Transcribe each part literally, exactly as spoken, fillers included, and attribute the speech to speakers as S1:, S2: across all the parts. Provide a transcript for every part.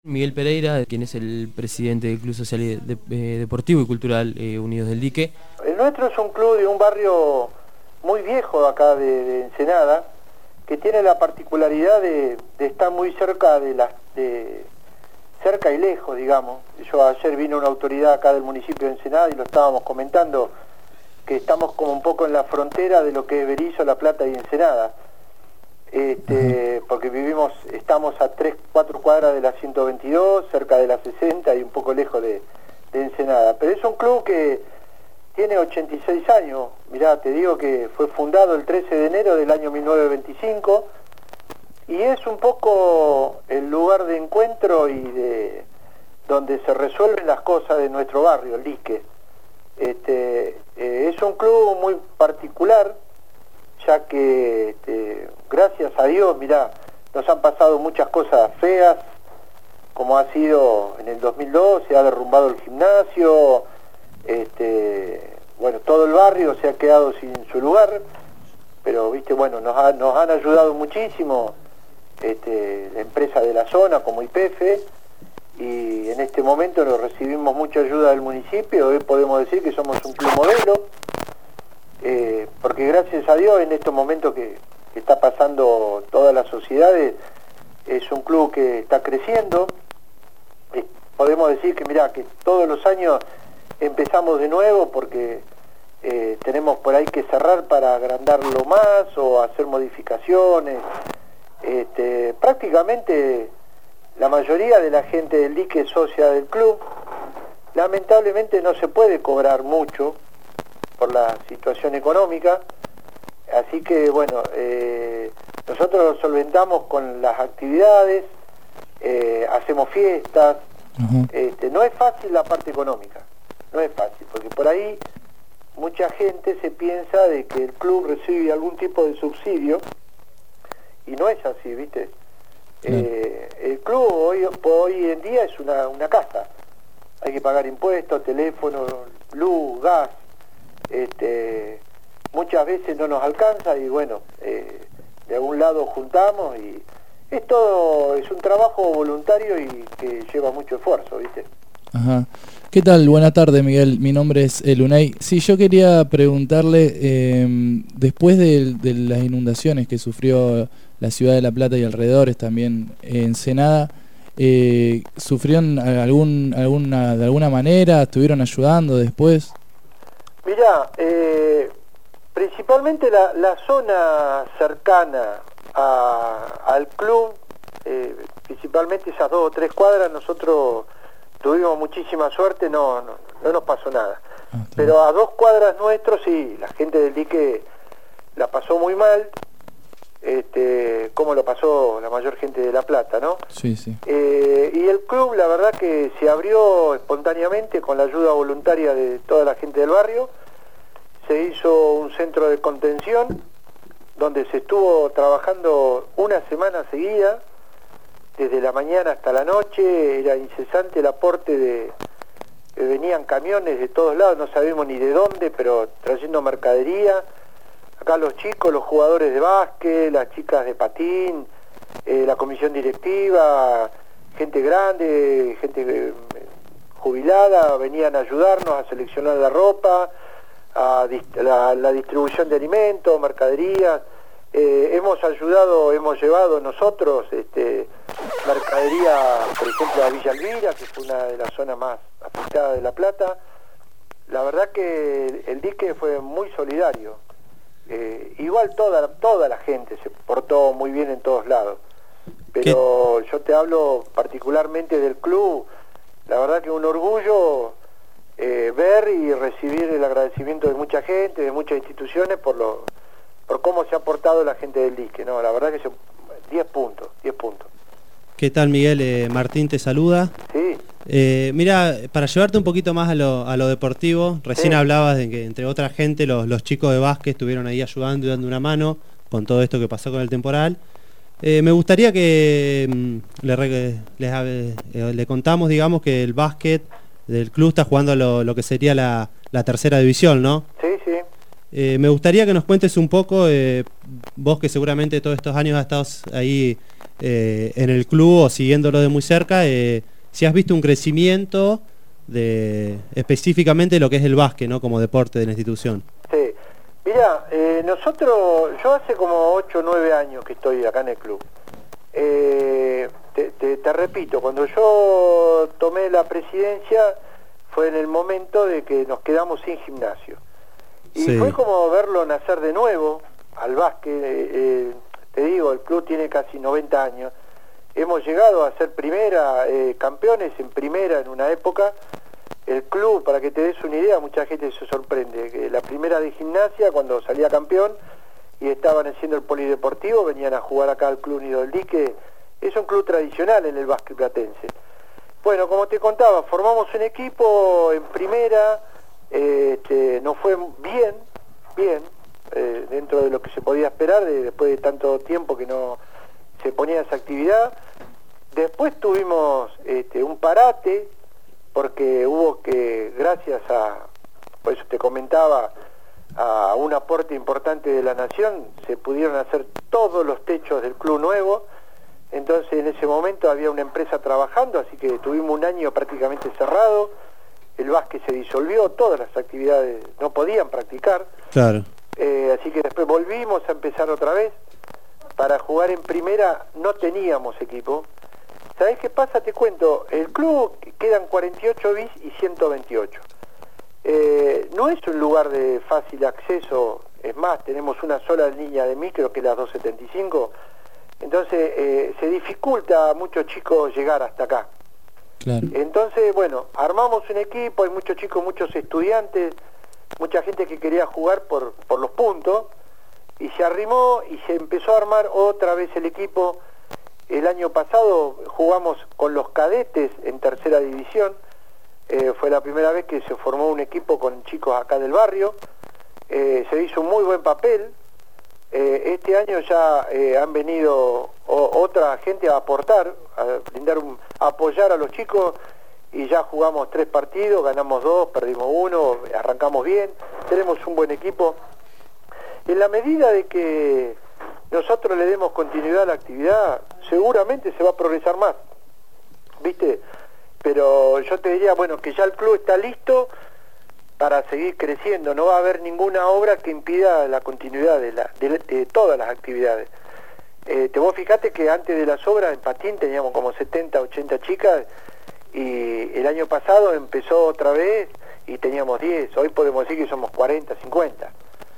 S1: Miguel Pereira, quien es el presidente del Club Social y de, eh, Deportivo y Cultural eh, Unidos del Dique.
S2: El nuestro es un club de un barrio muy viejo acá de, de Ensenada, que tiene la particularidad de, de estar muy cerca de las de cerca y lejos, digamos. Yo ayer vino una autoridad acá del municipio de Ensenada y lo estábamos comentando, que estamos como un poco en la frontera de lo que es Berisso, La Plata y Ensenada. Este, uh-huh. Porque vivimos, estamos a tres, cuatro cuadras de la ciento veintidós, cerca de la sesenta y un poco lejos de, de Ensenada. Pero es un club que tiene ochenta y seis años. Mirá, te digo que fue fundado el trece de enero del año mil novecientos veinticinco y es un poco el lugar de encuentro y de donde se resuelven las cosas de nuestro barrio, el Dique. Este, eh, es un club muy particular, ya que este, gracias a Dios, mirá, nos han pasado muchas cosas feas, como ha sido en el dos mil dos, se ha derrumbado el gimnasio, este, bueno, todo el barrio se ha quedado sin su lugar, pero viste, bueno, nos, ha, nos han ayudado muchísimo este, la empresa de la zona como Y P F, y en este momento nos recibimos mucha ayuda del municipio. Hoy podemos decir que somos un club modelo, Eh, porque gracias a Dios en estos momentos que, que está pasando todas las sociedades, es un club que está creciendo. Eh, podemos decir que mirá, que todos los años empezamos de nuevo porque eh, tenemos por ahí que cerrar para agrandarlo más o hacer modificaciones. Este, prácticamente la mayoría de la gente del Dique es socia del club. Lamentablemente no se puede cobrar mucho por la situación económica, así que bueno, eh, nosotros lo solventamos con las actividades, eh, hacemos fiestas. Uh-huh. este, no es fácil la parte económica, no es fácil, porque por ahí mucha gente se piensa de que el club recibe algún tipo de subsidio, y no es así, ¿viste? Uh-huh. Eh, el club hoy, hoy en día es una, una casa, hay que pagar impuestos, teléfono, luz, gas. Este, muchas veces no nos alcanza y bueno, eh, de algún lado juntamos y es todo, es un trabajo voluntario y que lleva mucho esfuerzo, ¿viste?
S3: Ajá. ¿Qué tal? Buenas tardes, Miguel. Mi nombre es Elunay. Sí, yo quería preguntarle, eh, después de, de las inundaciones que sufrió la ciudad de La Plata y alrededores, también Ensenada, eh, ¿sufrieron algún, alguna, de alguna manera? ¿Estuvieron ayudando después?
S2: Mirá, eh, principalmente la, la zona cercana a, al club, eh, principalmente esas dos o tres cuadras, nosotros tuvimos muchísima suerte, no, no, no nos pasó nada. Ah, pero a dos cuadras nuestros sí, la gente del Dique la pasó muy mal, este, como lo pasó la mayor gente de La Plata, ¿no?
S3: Sí, sí.
S2: Eh, y el club, la verdad que se abrió espontáneamente con la ayuda voluntaria de toda la gente del barrio. Se hizo un centro de contención donde se estuvo trabajando una semana seguida, desde la mañana hasta la noche. Era incesante el aporte de, de venían camiones de todos lados, no sabemos ni de dónde, pero trayendo mercadería. Acá los chicos, los jugadores de básquet, las chicas de patín, eh, la comisión directiva, gente grande, gente eh, jubilada, venían a ayudarnos a seleccionar la ropa, a dist- la, la distribución de alimentos, mercadería. Eh, hemos ayudado, hemos llevado nosotros este, mercadería, por ejemplo, a Villa Elvira, que fue una de las zonas más afectadas de La Plata. La verdad que el Dique fue muy solidario. Eh, igual toda, toda la gente se portó muy bien en todos lados, pero ¿qué? Yo te hablo particularmente del club. La verdad que un orgullo eh, ver y recibir el agradecimiento de mucha gente, de muchas instituciones por lo por cómo se ha portado la gente del Dique, ¿no? La verdad que son diez puntos, diez puntos.
S4: ¿Qué tal, Miguel? Eh, Martín te saluda.
S2: Sí.
S4: Eh, mira, para llevarte un poquito más a lo, a lo deportivo, recién sí. Hablabas de que entre otra gente los, los chicos de básquet estuvieron ahí ayudando y dando una mano con todo esto que pasó con el temporal. Eh, me gustaría que mm, le, les, eh, le contamos, digamos, que el básquet del club está jugando lo, lo que sería la, la tercera división, ¿no?
S2: Sí, sí.
S4: Eh, me gustaría que nos cuentes un poco, eh, vos que seguramente todos estos años has estado ahí eh, en el club o siguiéndolo de muy cerca, eh, si has visto un crecimiento de específicamente lo que es el básquet, ¿no? Como deporte de la institución.
S2: Sí, mira, eh, nosotros, yo hace como ocho o nueve años que estoy acá en el club. Eh, te, te, te repito, cuando yo tomé la presidencia fue en el momento de que nos quedamos sin gimnasio. Y sí, fue como verlo nacer de nuevo al básquet. Eh, eh, te digo, el club tiene casi noventa años. Hemos llegado a ser primera, eh, campeones en primera en una época. El club, para que te des una idea, mucha gente se sorprende, que la primera de gimnasia, cuando salía campeón y estaban haciendo el polideportivo, venían a jugar acá al Club Unido del Dique. Es un club tradicional en el básquet platense. Bueno, como te contaba, formamos un equipo en primera. Este, nos fue bien, bien, eh, dentro de lo que se podía esperar, de, después de tanto tiempo que no se ponía esa actividad. Después tuvimos este, un parate, porque hubo que, gracias a, por eso te comentaba, a un aporte importante de la Nación, se pudieron hacer todos los techos del club nuevo. Entonces en ese momento había una empresa trabajando, así que tuvimos un año prácticamente cerrado. El básquet se disolvió, todas las actividades no podían practicar.
S4: Claro.
S2: Eh, así que después volvimos a empezar otra vez. Para jugar en primera no teníamos equipo. ¿Sabés qué pasa? Te cuento, el club quedan cuarenta y ocho bis y ciento veintiocho. Eh, no es un lugar de fácil acceso, es más, tenemos una sola línea de micro que es la doscientos setenta y cinco. Entonces eh, se dificulta a muchos chicos llegar hasta acá.
S3: Claro.
S2: Entonces, bueno, armamos un equipo, hay muchos chicos, muchos estudiantes, mucha gente que quería jugar por, por los puntos, y se arrimó y se empezó a armar otra vez el equipo. El año pasado jugamos con los cadetes en tercera división, eh, fue la primera vez que se formó un equipo con chicos acá del barrio, eh, se hizo un muy buen papel. Eh, este año ya eh, han venido o, otra gente a aportar, a brindar un, a apoyar a los chicos, y ya jugamos tres partidos, ganamos dos, perdimos uno, arrancamos bien, tenemos un buen equipo. En la medida de que nosotros le demos continuidad a la actividad, seguramente se va a progresar más, ¿viste? Pero yo te diría, bueno, que ya el club está listo para seguir creciendo, no va a haber ninguna obra que impida la continuidad de, la, de, de todas las actividades. Eh, te vos fijate que antes de las obras en patín teníamos como setenta, ochenta chicas, y el año pasado empezó otra vez y teníamos diez, hoy podemos decir que somos cuarenta, cincuenta.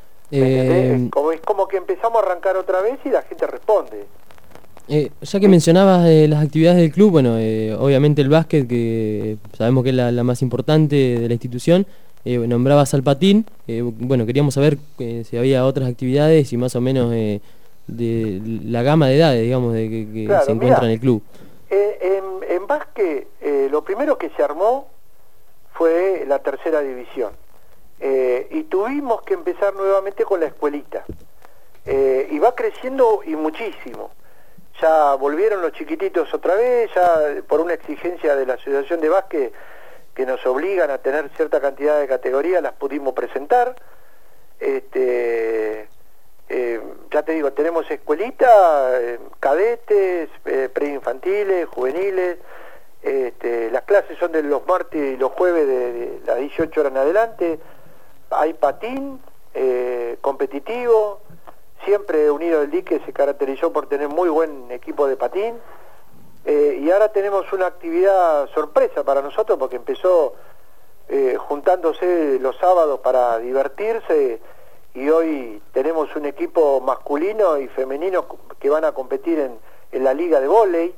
S2: Eh, como, es como que empezamos a arrancar otra vez y la gente responde.
S1: Eh, ya que mencionabas eh, las actividades del club, bueno, eh, obviamente el básquet, que sabemos que es la, la más importante de la institución. Eh, nombrabas al patín, eh, bueno, queríamos saber eh, si había otras actividades y más o menos eh, de la gama de edades, digamos, de que, que
S2: claro,
S1: se encuentra
S2: mirá,
S1: en el club.
S2: Eh, en, en básquet, eh, lo primero que se armó fue la tercera división, eh, y tuvimos que empezar nuevamente con la escuelita, eh, y va creciendo y muchísimo. Ya volvieron los chiquititos otra vez, ya por una exigencia de la Asociación de Básquet que nos obligan a tener cierta cantidad de categorías, las pudimos presentar. Este, eh, ya te digo, tenemos escuelita, eh, cadetes, eh, preinfantiles, juveniles. Este, las clases son de los martes y los jueves de, de las dieciocho horas en adelante. Hay patín eh, competitivo. Siempre Unido del Dique se caracterizó por tener muy buen equipo de patín. Eh, y ahora tenemos una actividad sorpresa para nosotros, porque empezó eh, juntándose los sábados para divertirse, y hoy tenemos un equipo masculino y femenino que van a competir en, en la liga de vóley.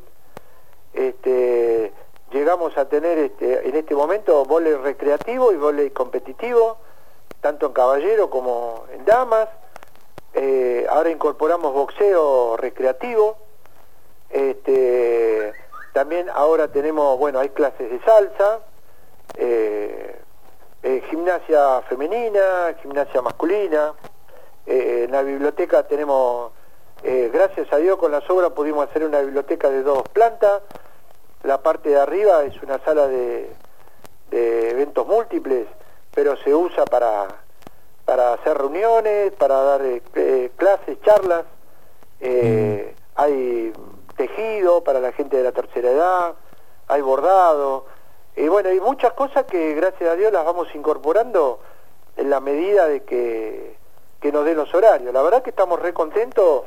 S2: Este, llegamos a tener este, en este momento vóley recreativo y vóley competitivo, tanto en caballero como en damas. Eh, ahora incorporamos boxeo recreativo. Este, también ahora tenemos, bueno, hay clases de salsa, eh, eh, gimnasia femenina, gimnasia masculina. Eh, en la biblioteca tenemos, eh, gracias a Dios con las obras pudimos hacer una biblioteca de dos plantas. La parte de arriba es una sala de, de eventos múltiples, pero se usa para, para hacer reuniones, para dar eh, eh, clases, charlas, eh, mm. hay tejido para la gente de la tercera edad, hay bordado, y bueno, hay muchas cosas que gracias a Dios las vamos incorporando en la medida de que, que nos den los horarios. La verdad que estamos re contentos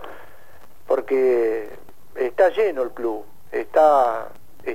S2: porque está lleno el club, está,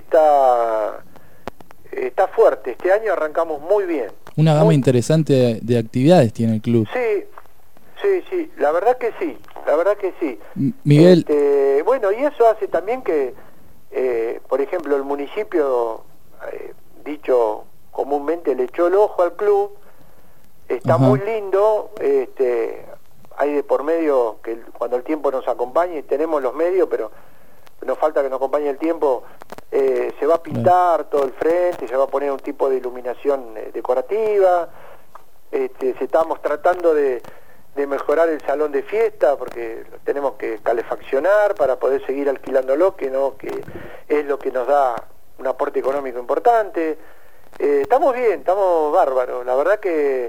S2: está, está fuerte. Este año arrancamos muy bien.
S3: Una gama
S2: muy...
S3: interesante de, de actividades tiene el club.
S2: Sí, sí, sí, la verdad que sí, la verdad que sí.
S3: M Miguel.
S2: Este, bueno, y eso hace también que, eh, por ejemplo, el municipio, eh, dicho comúnmente, le echó el ojo al club. Está Ajá. muy lindo, este, hay de por medio que el, cuando el tiempo nos acompañe, tenemos los medios, pero nos falta que nos acompañe el tiempo, eh, se va a pintar Bien. todo el frente, se va a poner un tipo de iluminación eh, decorativa, este, se estamos tratando de, de mejorar el salón de fiesta, porque tenemos que calefaccionar para poder seguir alquilándolo, que, no, que es lo que nos da un aporte económico importante. Eh, estamos bien, estamos bárbaros, la verdad que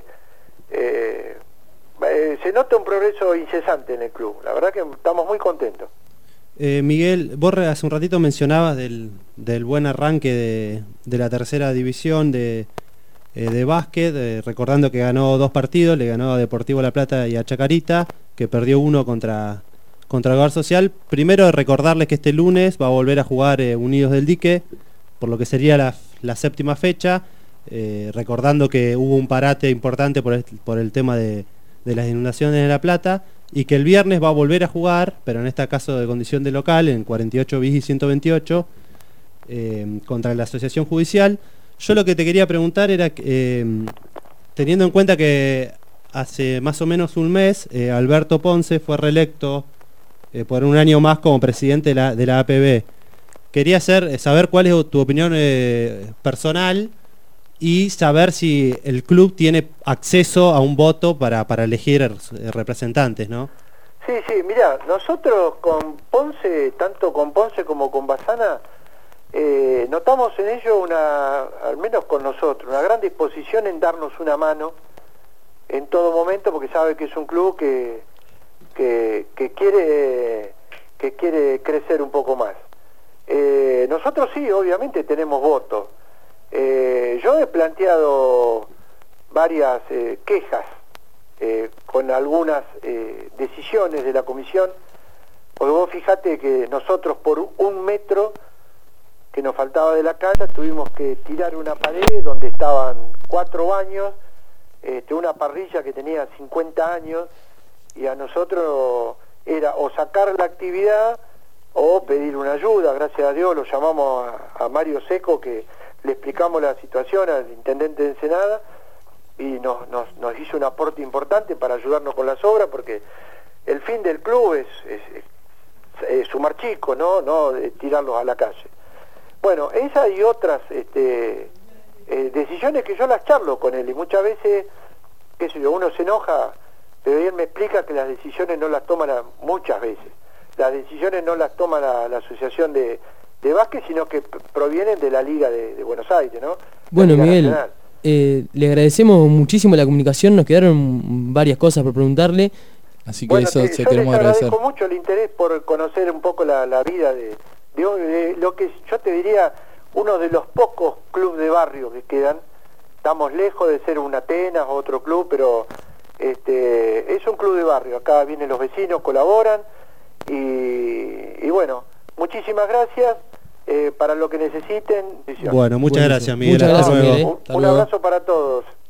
S2: Eh, eh, se nota un progreso incesante en el club, la verdad que estamos muy contentos.
S4: eh, Miguel, vos hace un ratito mencionabas del, del buen arranque de, de la tercera división de, eh, de básquet, eh, recordando que ganó dos partidos, le ganó a Deportivo La Plata y a Chacarita, que perdió uno contra, contra el Hogar Social. Primero recordarles que este lunes va a volver a jugar eh, Unidos del Dique, por lo que sería la, la séptima fecha. Eh, recordando que hubo un parate importante por el, por el tema de, de las inundaciones de La Plata, y que el viernes va a volver a jugar, pero en este caso de condición de local, en cuarenta y ocho bis y ciento veintiocho, eh, contra la Asociación Judicial. Yo lo que te quería preguntar era, eh, teniendo en cuenta que hace más o menos un mes eh, Alberto Ponce fue reelecto eh, por un año más como presidente de la, de la A P B, quería hacer, saber cuál es tu opinión eh, personal, y saber si el club tiene acceso a un voto para, para elegir representantes, ¿no?
S2: Sí, sí, mirá, nosotros con Ponce, tanto con Ponce como con Bassana, eh, notamos en ello una, al menos con nosotros, una gran disposición en darnos una mano en todo momento, porque sabe que es un club que, que, que quiere, que quiere crecer un poco más. Eh, nosotros sí, obviamente tenemos votos. Eh, yo he planteado varias eh, quejas eh, con algunas eh, decisiones de la comisión, porque vos fijate que nosotros por un metro que nos faltaba de la cancha tuvimos que tirar una pared donde estaban cuatro baños, este, una parrilla que tenía cincuenta años, y a nosotros era o sacar la actividad o pedir una ayuda. Gracias a Dios lo llamamos a, a Mario Seco, que le explicamos la situación al intendente de Ensenada, y nos, nos, nos hizo un aporte importante para ayudarnos con las obras, porque el fin del club es, es, es, es sumar chicos, ¿no? No de tirarlos a la calle. Bueno, esa y otras este, eh, decisiones que yo las charlo con él, y muchas veces, qué sé yo, uno se enoja, pero él me explica que las decisiones no las toman a, muchas veces. Las decisiones no las toma la, la asociación de de básquet, sino que provienen de la Liga de, de Buenos Aires, ¿no?
S1: Bueno, Miguel, eh, le agradecemos muchísimo la comunicación, nos quedaron varias cosas por preguntarle,
S3: así que
S2: bueno,
S3: eso
S2: te,
S3: se
S2: yo
S3: queremos
S2: les agradezco
S3: agradecer
S2: mucho el interés por conocer un poco la, la vida de, de, de lo que yo te diría, uno de los pocos clubes de barrio que quedan. Estamos lejos de ser un Atenas o otro club, pero este, es un club de barrio. Acá vienen los vecinos, colaboran, y, y bueno, muchísimas gracias. Eh, para lo que necesiten.
S4: Bueno, muchas gracias, Miguel.
S1: Muchas gracias,
S2: no,
S1: Miguel.
S2: Un, un abrazo para todos.